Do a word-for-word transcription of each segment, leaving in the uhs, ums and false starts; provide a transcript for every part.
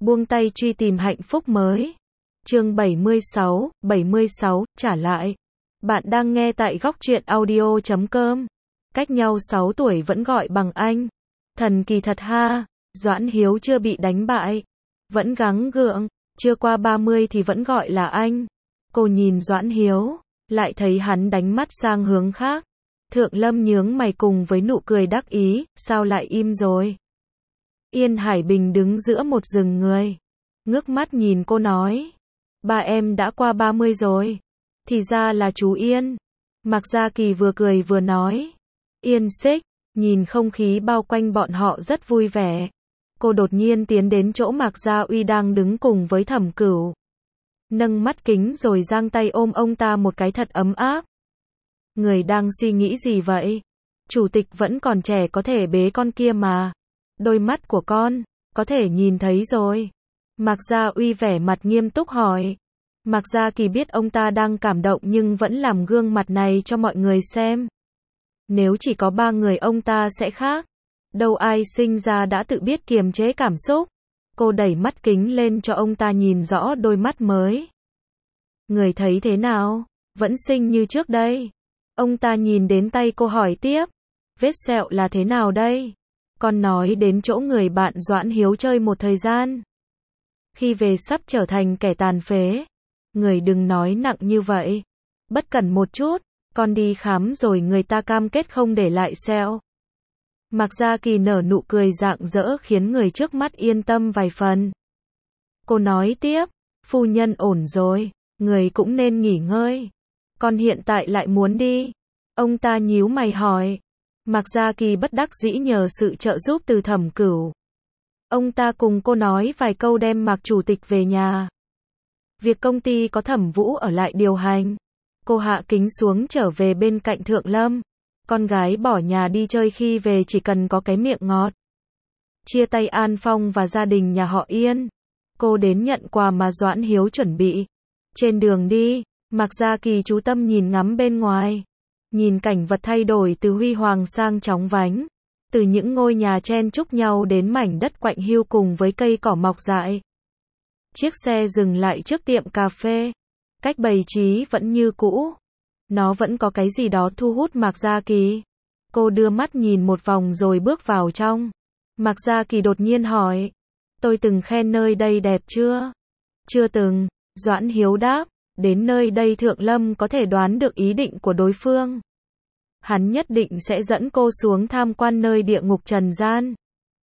buông tay truy tìm hạnh phúc mới. Chương bảy mươi sáu, bảy mươi sáu, trả lại. Bạn đang nghe tại góc truyện audio chấm com. Cách nhau sáu tuổi vẫn gọi bằng anh. Thần kỳ thật ha, Doãn Hiếu chưa bị đánh bại. Vẫn gắng gượng, chưa qua ba mươi thì vẫn gọi là anh. Cô nhìn Doãn Hiếu, lại thấy hắn đánh mắt sang hướng khác. Thượng Lâm nhướng mày cùng với nụ cười đắc ý, sao lại im rồi? Yên Hải Bình đứng giữa một rừng người. Ngước mắt nhìn cô nói. Ba em đã qua ba mươi rồi. Thì ra là chú Yên. Mạc Gia Kỳ vừa cười vừa nói. Yên xích, nhìn không khí bao quanh bọn họ rất vui vẻ. Cô đột nhiên tiến đến chỗ Mạc Gia Uy đang đứng cùng với Thẩm Cửu. Nâng mắt kính rồi giang tay ôm ông ta một cái thật ấm áp. Người đang suy nghĩ gì vậy? Chủ tịch vẫn còn trẻ có thể bế con kia mà. Đôi mắt của con, có thể nhìn thấy rồi. Mạc Gia Uy vẻ mặt nghiêm túc hỏi. Mạc Gia Kỳ biết ông ta đang cảm động nhưng vẫn làm gương mặt này cho mọi người xem. Nếu chỉ có ba người ông ta sẽ khác. Đâu ai sinh ra đã tự biết kiềm chế cảm xúc. Cô đẩy mắt kính lên cho ông ta nhìn rõ đôi mắt mới. Người thấy thế nào? Vẫn xinh như trước đây. Ông ta nhìn đến tay cô hỏi tiếp. Vết sẹo là thế nào đây? Con nói đến chỗ người bạn Doãn Hiếu chơi một thời gian. Khi về sắp trở thành kẻ tàn phế. Người đừng nói nặng như vậy. Bất cẩn một chút, con đi khám rồi người ta cam kết không để lại sẹo. Mạc Gia Kỳ nở nụ cười rạng rỡ khiến người trước mắt yên tâm vài phần. Cô nói tiếp, phu nhân ổn rồi, người cũng nên nghỉ ngơi. Con hiện tại lại muốn đi. Ông ta nhíu mày hỏi. Mạc Gia Kỳ bất đắc dĩ nhờ sự trợ giúp từ Thẩm Cửu. Ông ta cùng cô nói vài câu đem Mạc Chủ tịch về nhà. Việc công ty có Thẩm Vũ ở lại điều hành. Cô hạ kính xuống trở về bên cạnh Thượng Lâm. Con gái bỏ nhà đi chơi khi về chỉ cần có cái miệng ngọt. Chia tay An Phong và gia đình nhà họ Yên. Cô đến nhận quà mà Doãn Hiếu chuẩn bị. Trên đường đi, Mạc Gia Kỳ chú tâm nhìn ngắm bên ngoài. Nhìn cảnh vật thay đổi từ huy hoàng sang chóng vánh. Từ những ngôi nhà chen chúc nhau đến mảnh đất quạnh hiu cùng với cây cỏ mọc dại. Chiếc xe dừng lại trước tiệm cà phê. Cách bày trí vẫn như cũ. Nó vẫn có cái gì đó thu hút Mạc Gia Kỳ. Cô đưa mắt nhìn một vòng rồi bước vào trong. Mạc Gia Kỳ đột nhiên hỏi. Tôi từng khen nơi đây đẹp chưa? Chưa từng, Doãn Hiếu đáp. Đến nơi đây Thượng Lâm có thể đoán được ý định của đối phương. Hắn nhất định sẽ dẫn cô xuống tham quan nơi địa ngục trần gian.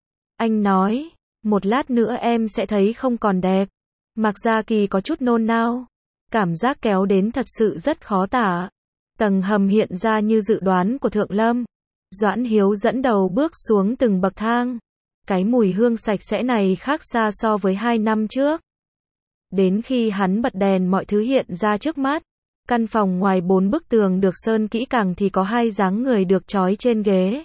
Anh nói, một lát nữa em sẽ thấy không còn đẹp. Mạc Gia Kỳ có chút nôn nao. Cảm giác kéo đến thật sự rất khó tả. Tầng hầm hiện ra như dự đoán của Thượng Lâm. Doãn Hiếu dẫn đầu bước xuống từng bậc thang. Cái mùi hương sạch sẽ này khác xa so với hai năm trước. Đến khi hắn bật đèn mọi thứ hiện ra trước mắt. Căn phòng ngoài bốn bức tường được sơn kỹ càng thì có hai dáng người được trói trên ghế.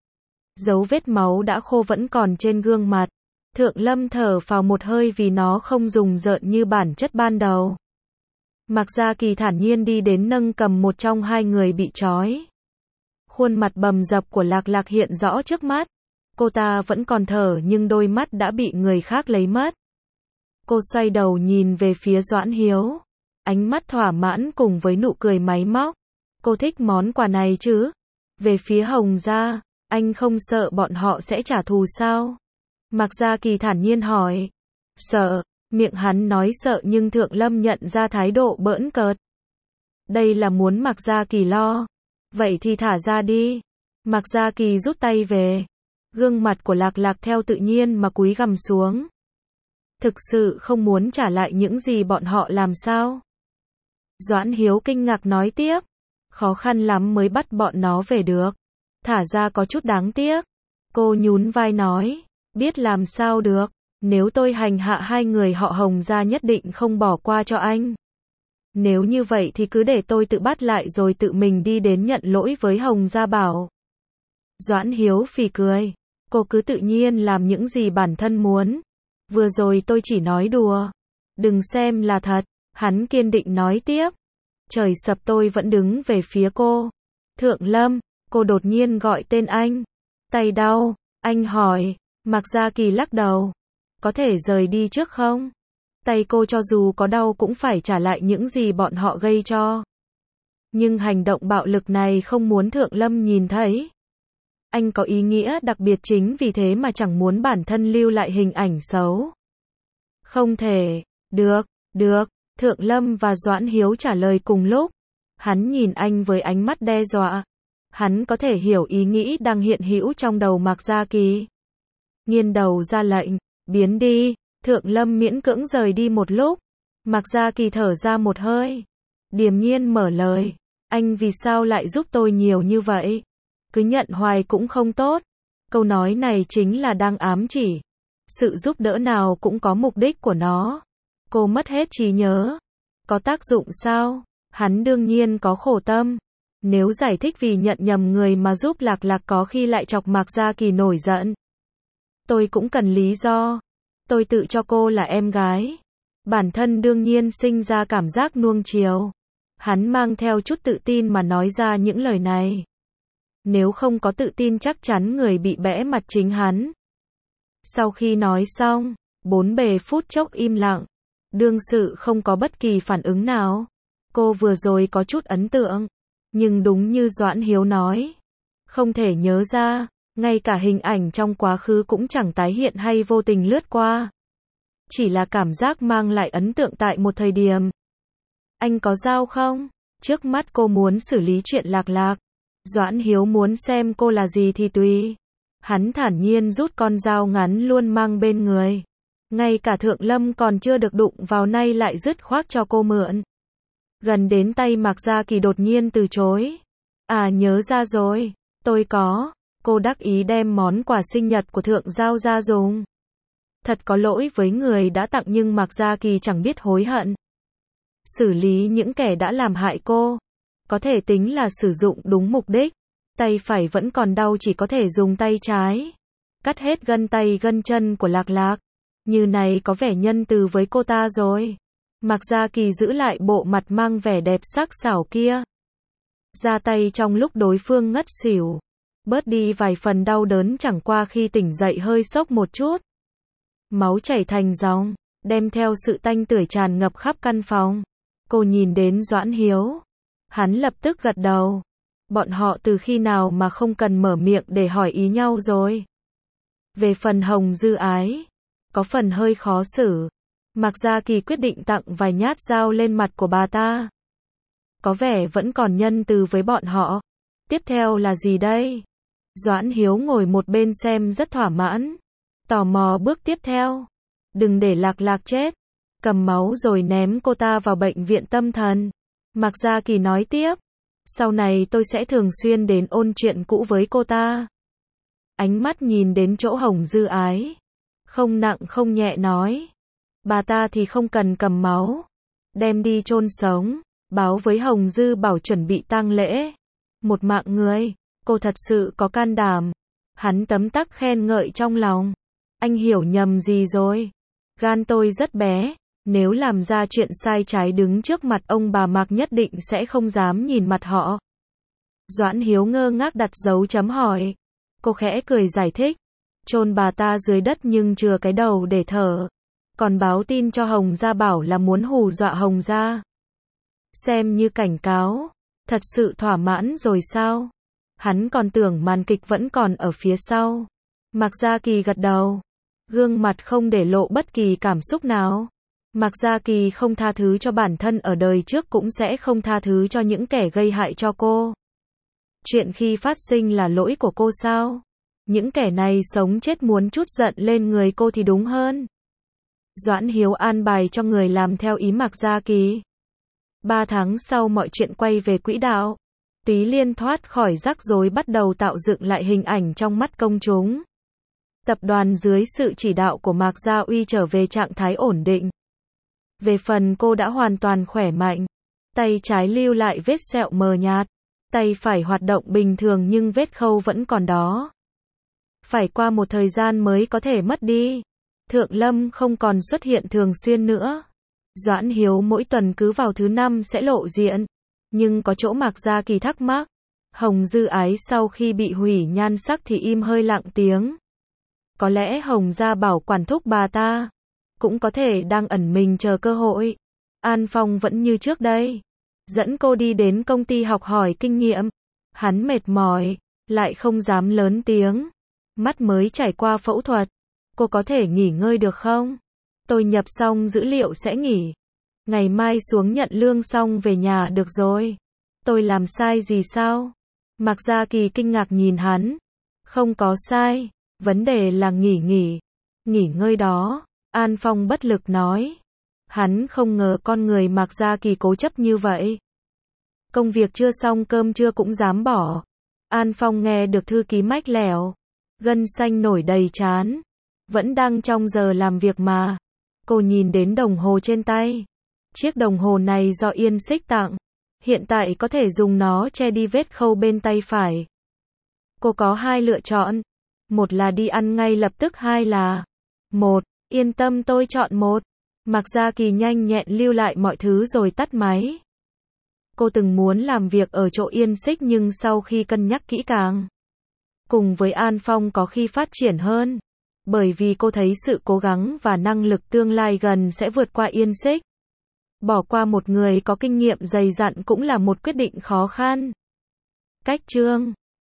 Dấu vết máu đã khô vẫn còn trên gương mặt. Thượng Lâm thở phào một hơi vì nó không rùng rợn như bản chất ban đầu. Mạc Gia Kỳ thản nhiên đi đến nâng cầm một trong hai người bị trói. Khuôn mặt bầm dập của Lạc Lạc hiện rõ trước mắt. Cô ta vẫn còn thở nhưng đôi mắt đã bị người khác lấy mất. Cô xoay đầu nhìn về phía Doãn Hiếu. Ánh mắt thỏa mãn cùng với nụ cười máy móc. Cô thích món quà này chứ? Về phía Hồng Gia, anh không sợ bọn họ sẽ trả thù sao? Mạc Gia Kỳ thản nhiên hỏi. Sợ, miệng hắn nói sợ nhưng Thượng Lâm nhận ra thái độ bỡn cợt. Đây là muốn Mạc Gia Kỳ lo. Vậy thì thả ra đi. Mạc Gia Kỳ rút tay về. Gương mặt của Lạc Lạc theo tự nhiên mà cúi gằm xuống. Thực sự không muốn trả lại những gì bọn họ làm sao? Doãn Hiếu kinh ngạc nói tiếp. Khó khăn lắm mới bắt bọn nó về được. Thả ra có chút đáng tiếc. Cô nhún vai nói. Biết làm sao được. Nếu tôi hành hạ hai người họ Hồng ra nhất định không bỏ qua cho anh. Nếu như vậy thì cứ để tôi tự bắt lại rồi tự mình đi đến nhận lỗi với Hồng Gia bảo. Doãn Hiếu phì cười. Cô cứ tự nhiên làm những gì bản thân muốn. Vừa rồi tôi chỉ nói đùa. Đừng xem là thật. Hắn kiên định nói tiếp. Trời sập tôi vẫn đứng về phía cô. Thượng Lâm, cô đột nhiên gọi tên anh. Tay đau, anh hỏi. Mạc Gia Kỳ lắc đầu. Có thể rời đi trước không? Tay cô cho dù có đau cũng phải trả lại những gì bọn họ gây cho. Nhưng hành động bạo lực này không muốn Thượng Lâm nhìn thấy. Anh có ý nghĩa đặc biệt chính vì thế mà chẳng muốn bản thân lưu lại hình ảnh xấu. Không thể. Được, được. Thượng Lâm và Doãn Hiếu trả lời cùng lúc. Hắn nhìn anh với ánh mắt đe dọa. Hắn có thể hiểu ý nghĩ đang hiện hữu trong đầu Mạc Gia Kỳ. Nghiêng đầu ra lệnh, biến đi. Thượng Lâm miễn cưỡng rời đi một lúc. Mạc Gia Kỳ thở ra một hơi. Điềm nhiên mở lời. Anh vì sao lại giúp tôi nhiều như vậy? Cứ nhận hoài cũng không tốt. Câu nói này chính là đang ám chỉ. Sự giúp đỡ nào cũng có mục đích của nó. Cô mất hết trí nhớ. Có tác dụng sao? Hắn đương nhiên có khổ tâm. Nếu giải thích vì nhận nhầm người mà giúp Lạc Lạc có khi lại chọc Mạc Gia Kỳ nổi giận. Tôi cũng cần lý do. Tôi tự cho cô là em gái. Bản thân đương nhiên sinh ra cảm giác nuông chiều. Hắn mang theo chút tự tin mà nói ra những lời này. Nếu không có tự tin chắc chắn người bị bẽ mặt chính hắn. Sau khi nói xong, bốn bề phút chốc im lặng. Đương sự không có bất kỳ phản ứng nào. Cô vừa rồi có chút ấn tượng. Nhưng đúng như Doãn Hiếu nói. Không thể nhớ ra. Ngay cả hình ảnh trong quá khứ cũng chẳng tái hiện hay vô tình lướt qua. Chỉ là cảm giác mang lại ấn tượng tại một thời điểm. Anh có dao không? Trước mắt cô muốn xử lý chuyện Lạc Lạc. Doãn Hiếu muốn xem cô là gì thì tùy. Hắn thản nhiên rút con dao ngắn luôn mang bên người. Ngay cả Thượng Lâm còn chưa được đụng vào nay lại dứt khoát cho cô mượn. Gần đến tay Mạc Gia Kỳ đột nhiên từ chối. À nhớ ra rồi, tôi có. Cô đắc ý đem món quà sinh nhật của Thượng Giao ra dùng. Thật có lỗi với người đã tặng nhưng Mạc Gia Kỳ chẳng biết hối hận. Xử lý những kẻ đã làm hại cô. Có thể tính là sử dụng đúng mục đích. Tay phải vẫn còn đau chỉ có thể dùng tay trái. Cắt hết gân tay gân chân của Lạc Lạc. Như này có vẻ nhân từ với cô ta rồi. Mạc Gia Kỳ giữ lại bộ mặt mang vẻ đẹp sắc sảo kia. Ra tay trong lúc đối phương ngất xỉu. Bớt đi vài phần đau đớn chẳng qua khi tỉnh dậy hơi sốc một chút. Máu chảy thành dòng, đem theo sự tanh tưởi tràn ngập khắp căn phòng. Cô nhìn đến Doãn Hiếu. Hắn lập tức gật đầu. Bọn họ từ khi nào mà không cần mở miệng để hỏi ý nhau rồi. Về phần Hồng Dư Ái, có phần hơi khó xử. Mạc Gia Kỳ quyết định tặng vài nhát dao lên mặt của bà ta. Có vẻ vẫn còn nhân từ với bọn họ. Tiếp theo là gì đây? Doãn Hiếu ngồi một bên xem rất thỏa mãn. Tò mò bước tiếp theo. Đừng để Lạc Lạc chết. Cầm máu rồi ném cô ta vào bệnh viện tâm thần. Mạc Gia Kỳ nói tiếp. Sau này tôi sẽ thường xuyên đến ôn chuyện cũ với cô ta. Ánh mắt nhìn đến chỗ Hồng Dư Ái. Không nặng không nhẹ nói. Bà ta thì không cần cầm máu. Đem đi chôn sống. Báo với Hồng Dư bảo chuẩn bị tang lễ. Một mạng người. Cô thật sự có can đảm. Hắn tấm tắc khen ngợi trong lòng. Anh hiểu nhầm gì rồi? Gan tôi rất bé. Nếu làm ra chuyện sai trái đứng trước mặt ông bà Mạc nhất định sẽ không dám nhìn mặt họ. Doãn Hiếu ngơ ngác đặt dấu chấm hỏi. Cô khẽ cười giải thích. Chôn bà ta dưới đất nhưng chừa cái đầu để thở. Còn báo tin cho Hồng Gia bảo là muốn hù dọa Hồng Gia. Xem như cảnh cáo. Thật sự thỏa mãn rồi sao? Hắn còn tưởng màn kịch vẫn còn ở phía sau. Mạc Gia Kỳ gật đầu. Gương mặt không để lộ bất kỳ cảm xúc nào. Mạc Gia Kỳ không tha thứ cho bản thân ở đời trước cũng sẽ không tha thứ cho những kẻ gây hại cho cô. Chuyện khi phát sinh là lỗi của cô sao? Những kẻ này sống chết muốn trút giận lên người cô thì đúng hơn. Doãn Hiếu an bài cho người làm theo ý Mạc Gia Kỳ. Ba tháng sau mọi chuyện quay về quỹ đạo. Túy Liên thoát khỏi rắc rối bắt đầu tạo dựng lại hình ảnh trong mắt công chúng. Tập đoàn dưới sự chỉ đạo của Mạc Gia Uy trở về trạng thái ổn định. Về phần cô đã hoàn toàn khỏe mạnh. Tay trái lưu lại vết sẹo mờ nhạt. Tay phải hoạt động bình thường nhưng vết khâu vẫn còn đó. Phải qua một thời gian mới có thể mất đi. Thượng Lâm không còn xuất hiện thường xuyên nữa. Doãn Hiếu mỗi tuần cứ vào thứ năm sẽ lộ diện. Nhưng có chỗ Mạc Gia Kỳ thắc mắc. Hồng Dư Ái sau khi bị hủy nhan sắc thì im hơi lặng tiếng. Có lẽ Hồng gia bảo quản thúc bà ta, cũng có thể đang ẩn mình chờ cơ hội. An Phong vẫn như trước đây, dẫn cô đi đến công ty học hỏi kinh nghiệm. Hắn mệt mỏi, lại không dám lớn tiếng. Mắt mới trải qua phẫu thuật, cô có thể nghỉ ngơi được không? Tôi nhập xong dữ liệu sẽ nghỉ. Ngày mai xuống nhận lương xong về nhà được rồi. Tôi làm sai gì sao? Mạc Gia Kỳ kinh ngạc nhìn hắn. Không có sai, vấn đề là nghỉ nghỉ. Nghỉ ngơi đó, An Phong bất lực nói. Hắn không ngờ con người Mạc Gia Kỳ cố chấp như vậy. Công việc chưa xong cơm trưa cũng dám bỏ. An Phong nghe được thư ký mách lẻo. Gân xanh nổi đầy trán. Vẫn đang trong giờ làm việc mà. Cô nhìn đến đồng hồ trên tay. Chiếc đồng hồ này do Yên Xích tặng. Hiện tại có thể dùng nó che đi vết khâu bên tay phải. Cô có hai lựa chọn. Một là đi ăn ngay lập tức, hai là một, yên tâm tôi chọn một. Mạc Gia Kỳ nhanh nhẹn lưu lại mọi thứ rồi tắt máy. Cô từng muốn làm việc ở chỗ Yên Xích nhưng sau khi cân nhắc kỹ càng, cùng với An Phong có khi phát triển hơn. Bởi vì cô thấy sự cố gắng và năng lực tương lai gần sẽ vượt qua Yên Xích. Bỏ qua một người có kinh nghiệm dày dặn cũng là một quyết định khó khăn. Cách chương